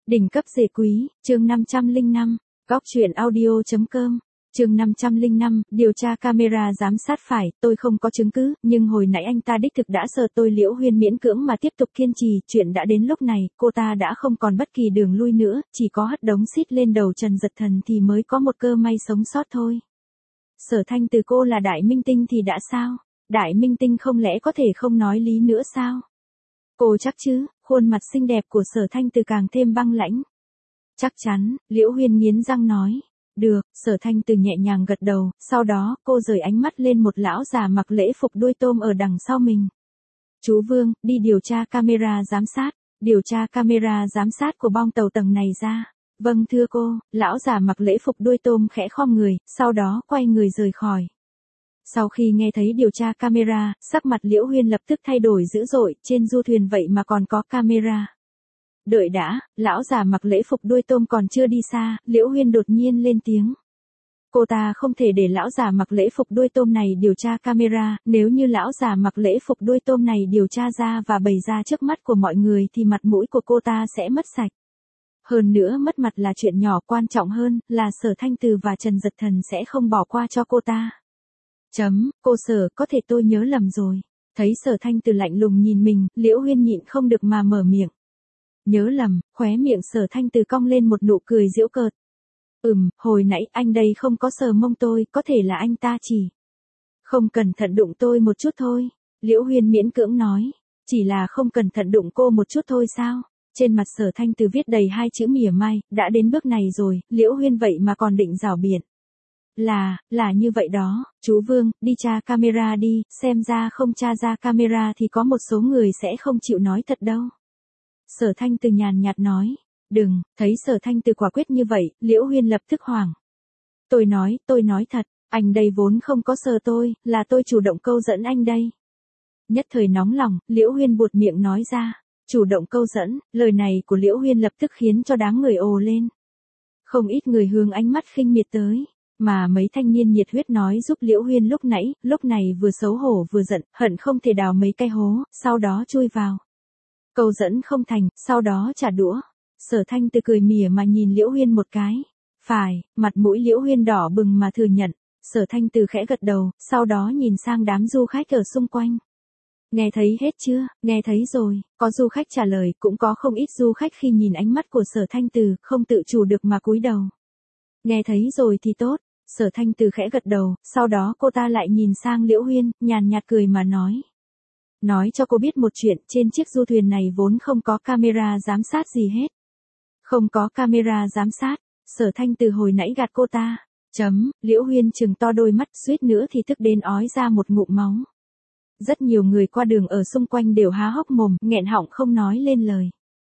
Đỉnh cấp rể quý, chương 505, góc truyện audio.com, chương 505, điều tra camera giám sát phải, tôi không có chứng cứ, nhưng hồi nãy anh ta đích thực đã sờ tôi. Liễu Huyên miễn cưỡng mà tiếp tục kiên trì, chuyện đã đến lúc này, cô ta đã không còn bất kỳ đường lui nữa, chỉ có hất đống xít lên đầu Trần Dật Thần thì mới có một cơ may sống sót thôi. Sở Thanh Từ cô là đại minh tinh thì đã sao? Đại minh tinh không lẽ có thể không nói lý nữa sao? Cô chắc chứ? Khuôn mặt xinh đẹp của Sở Thanh Từ càng thêm băng lãnh. Chắc chắn, Liễu Huyên nghiến răng nói. Được, Sở Thanh Từ nhẹ nhàng gật đầu, sau đó cô rời ánh mắt lên một lão già mặc lễ phục đuôi tôm ở đằng sau mình. Chú Vương, đi điều tra camera giám sát, điều tra camera giám sát của bong tàu tầng này ra. Vâng thưa cô, lão già mặc lễ phục đuôi tôm khẽ khom người, sau đó quay người rời khỏi. Sau khi nghe thấy điều tra camera, sắc mặt Liễu Huyên lập tức thay đổi dữ dội, trên du thuyền vậy mà còn có camera. Đợi đã, lão già mặc lễ phục đuôi tôm còn chưa đi xa, Liễu Huyên đột nhiên lên tiếng. Cô ta không thể để lão già mặc lễ phục đuôi tôm này điều tra camera, nếu như lão già mặc lễ phục đuôi tôm này điều tra ra và bày ra trước mắt của mọi người thì mặt mũi của cô ta sẽ mất sạch. Hơn nữa mất mặt là chuyện nhỏ, quan trọng hơn là Sở Thanh Từ và Trần Dật Thần sẽ không bỏ qua cho cô ta. Cô Sở, có thể tôi nhớ lầm rồi. Thấy Sở Thanh Từ lạnh lùng nhìn mình, Liễu Huyên nhịn không được mà mở miệng. Nhớ lầm, khóe miệng Sở Thanh Từ cong lên một nụ cười giễu cợt. Hồi nãy anh đây không có sờ mông tôi, có thể là anh ta chỉ không cẩn thận đụng tôi một chút thôi. Liễu Huyên miễn cưỡng nói, chỉ là không cẩn thận đụng cô một chút thôi sao? Trên mặt Sở Thanh Từ viết đầy hai chữ mỉa mai, đã đến bước này rồi, Liễu Huyên vậy mà còn định rảo biện. Là như vậy đó, chú Vương, đi tra camera đi, xem ra không tra ra camera thì có một số người sẽ không chịu nói thật đâu. Sở Thanh Từ nhàn nhạt nói, đừng, thấy Sở Thanh Từ quả quyết như vậy, Liễu Huyên lập tức hoảng. Tôi nói thật, anh đây vốn không có sờ tôi, là tôi chủ động câu dẫn anh đây. Nhất thời nóng lòng, Liễu Huyên buột miệng nói ra, chủ động câu dẫn, lời này của Liễu Huyên lập tức khiến cho đám người ồ lên. Không ít người hướng ánh mắt khinh miệt tới. Mà mấy thanh niên nhiệt huyết nói giúp Liễu Huyên lúc này vừa xấu hổ vừa giận, hận không thể đào mấy cái hố, sau đó chui vào. Câu dẫn không thành, sau đó trả đũa. Sở Thanh Từ cười mỉa mà nhìn Liễu Huyên một cái. Phải, mặt mũi Liễu Huyên đỏ bừng mà thừa nhận. Sở Thanh Từ khẽ gật đầu, sau đó nhìn sang đám du khách ở xung quanh. Nghe thấy hết chưa? Nghe thấy rồi, có du khách trả lời, cũng có không ít du khách khi nhìn ánh mắt của Sở Thanh Từ, không tự chủ được mà cúi đầu. Nghe thấy rồi thì tốt. Sở Thanh Từ khẽ gật đầu, sau đó cô ta lại nhìn sang Liễu Huyên, nhàn nhạt cười mà nói. Nói cho cô biết một chuyện, trên chiếc du thuyền này vốn không có camera giám sát gì hết. Không có camera giám sát, Sở Thanh Từ hồi nãy gạt cô ta. Liễu Huyên trừng to đôi mắt, suýt nữa thì tức đến ói ra một ngụm máu. Rất nhiều người qua đường ở xung quanh đều há hốc mồm, nghẹn họng không nói lên lời.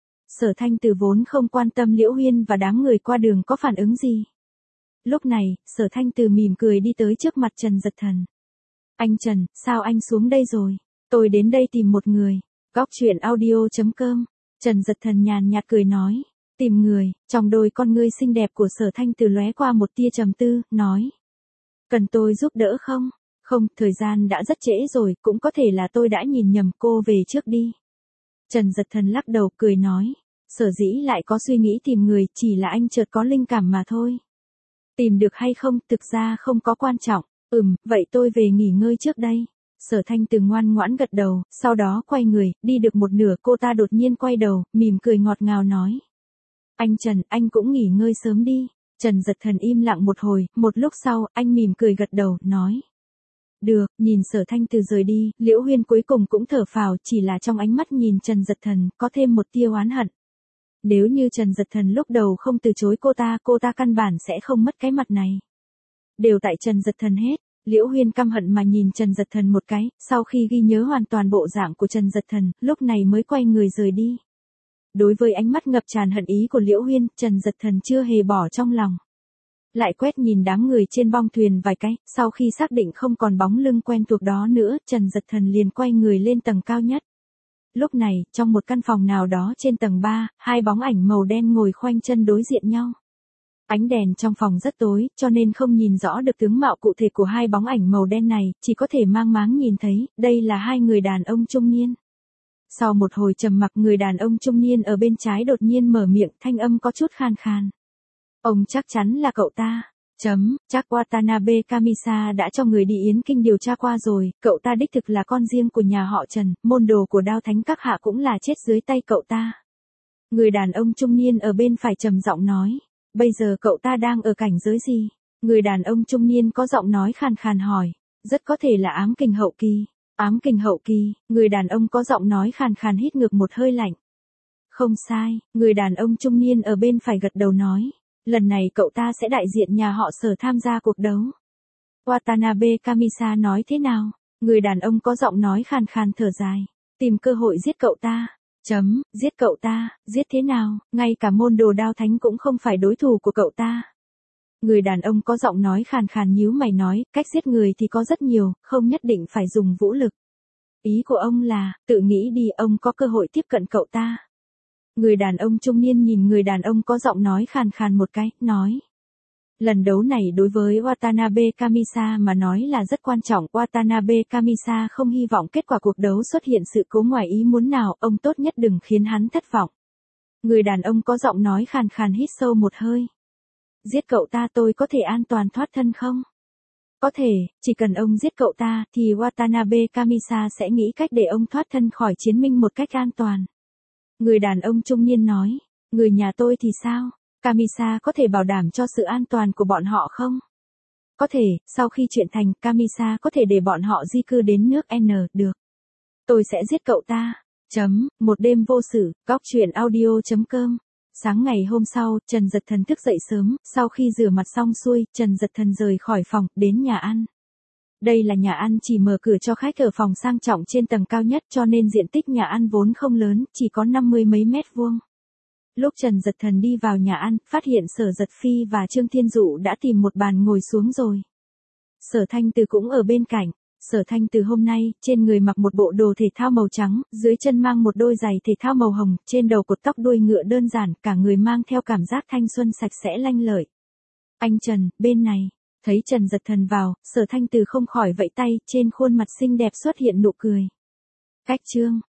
Sở Thanh Từ vốn không quan tâm Liễu Huyên và đám người qua đường có phản ứng gì. Lúc này, Sở Thanh Từ mỉm cười đi tới trước mặt Trần Dật Thần. Anh Trần, sao anh xuống đây rồi? Tôi đến đây tìm một người. Góc truyện audio.com. Trần Dật Thần nhàn nhạt cười nói. Tìm người, trong đôi con ngươi xinh đẹp của Sở Thanh Từ lóe qua một tia trầm tư, nói. Cần tôi giúp đỡ không? Không, thời gian đã rất trễ rồi, cũng có thể là tôi đã nhìn nhầm, cô về trước đi. Trần Dật Thần lắc đầu cười nói. Sở dĩ lại có suy nghĩ tìm người, chỉ là anh chợt có linh cảm mà thôi. Tìm được hay không, thực ra không có quan trọng. Vậy tôi về nghỉ ngơi trước đây. Sở Thanh Từ ngoan ngoãn gật đầu, sau đó quay người, đi được một nửa cô ta đột nhiên quay đầu, mỉm cười ngọt ngào nói. Anh Trần, anh cũng nghỉ ngơi sớm đi. Trần Dật Thần im lặng một hồi, một lúc sau, anh mỉm cười gật đầu, nói. Được, nhìn Sở Thanh Từ rời đi, Liễu Huyên cuối cùng cũng thở phào, chỉ là trong ánh mắt nhìn Trần Dật Thần, có thêm một tia oán hận. Nếu như Trần Dật Thần lúc đầu không từ chối cô ta căn bản sẽ không mất cái mặt này. Đều tại Trần Dật Thần hết. Liễu Huyên căm hận mà nhìn Trần Dật Thần một cái, sau khi ghi nhớ hoàn toàn bộ dạng của Trần Dật Thần, lúc này mới quay người rời đi. Đối với ánh mắt ngập tràn hận ý của Liễu Huyên, Trần Dật Thần chưa hề bỏ trong lòng. Lại quét nhìn đám người trên bong thuyền vài cái, sau khi xác định không còn bóng lưng quen thuộc đó nữa, Trần Dật Thần liền quay người lên tầng cao nhất. Lúc này, trong một căn phòng nào đó trên tầng 3, hai bóng ảnh màu đen ngồi khoanh chân đối diện nhau. Ánh đèn trong phòng rất tối, cho nên không nhìn rõ được tướng mạo cụ thể của hai bóng ảnh màu đen này, chỉ có thể mang máng nhìn thấy, đây là hai người đàn ông trung niên. Sau một hồi trầm mặc, người đàn ông trung niên ở bên trái đột nhiên mở miệng, thanh âm có chút khan khan. Ông chắc chắn là cậu ta. Chắc Watanabe Kamisa đã cho người đi Yến Kinh điều tra qua rồi, cậu ta đích thực là con riêng của nhà họ Trần, môn đồ của Đao Thánh các hạ cũng là chết dưới tay cậu ta. Người đàn ông trung niên ở bên phải trầm giọng nói. Bây giờ cậu ta đang ở cảnh giới gì? Người đàn ông trung niên có giọng nói khàn khàn hỏi. Rất có thể là ám kình hậu kỳ. Ám kình hậu kỳ, người đàn ông có giọng nói khàn khàn hít ngược một hơi lạnh. Không sai, người đàn ông trung niên ở bên phải gật đầu nói. Lần này cậu ta sẽ đại diện nhà họ Sở tham gia cuộc đấu. Watanabe Kamisa nói thế nào? Người đàn ông có giọng nói khàn khàn thở dài. Tìm cơ hội giết cậu ta. Giết cậu ta, giết thế nào? Ngay cả môn đồ Đao Thánh cũng không phải đối thủ của cậu ta. Người đàn ông có giọng nói khàn khàn nhíu mày nói, cách giết người thì có rất nhiều, không nhất định phải dùng vũ lực. Ý của ông là, tự nghĩ đi, ông có cơ hội tiếp cận cậu ta. Người đàn ông trung niên nhìn người đàn ông có giọng nói khàn khàn một cái, nói. Lần đấu này đối với Watanabe Kamisa mà nói là rất quan trọng. Watanabe Kamisa không hy vọng kết quả cuộc đấu xuất hiện sự cố ngoài ý muốn nào, ông tốt nhất đừng khiến hắn thất vọng. Người đàn ông có giọng nói khàn khàn hít sâu một hơi. Giết cậu ta tôi có thể an toàn thoát thân không? Có thể, chỉ cần ông giết cậu ta thì Watanabe Kamisa sẽ nghĩ cách để ông thoát thân khỏi chiến minh một cách an toàn. Người đàn ông trung niên nói, người nhà tôi thì sao? Kamisa có thể bảo đảm cho sự an toàn của bọn họ không? Có thể, sau khi chuyện thành, Kamisa có thể để bọn họ di cư đến nước N, được. Tôi sẽ giết cậu ta. Một đêm vô sự, góc truyện audio.com. Sáng ngày hôm sau, Trần Dật Thần thức dậy sớm, sau khi rửa mặt xong xuôi, Trần Dật Thần rời khỏi phòng, đến nhà ăn. Đây là nhà ăn chỉ mở cửa cho khách ở phòng sang trọng trên tầng cao nhất cho nên diện tích nhà ăn vốn không lớn, chỉ có 50 mấy mét vuông. Lúc Trần Dật Thần đi vào nhà ăn, phát hiện Sở Dật Phi và Trương Thiên Dụ đã tìm một bàn ngồi xuống rồi. Sở Thanh Từ cũng ở bên cạnh. Sở Thanh Từ hôm nay, trên người mặc một bộ đồ thể thao màu trắng, dưới chân mang một đôi giày thể thao màu hồng, trên đầu cột tóc đuôi ngựa đơn giản, cả người mang theo cảm giác thanh xuân sạch sẽ lanh lợi. Anh Trần, bên này. Thấy Trần Dật Thần vào, Sở Thanh Từ không khỏi vẫy tay, trên khuôn mặt xinh đẹp xuất hiện nụ cười. Cách Trương,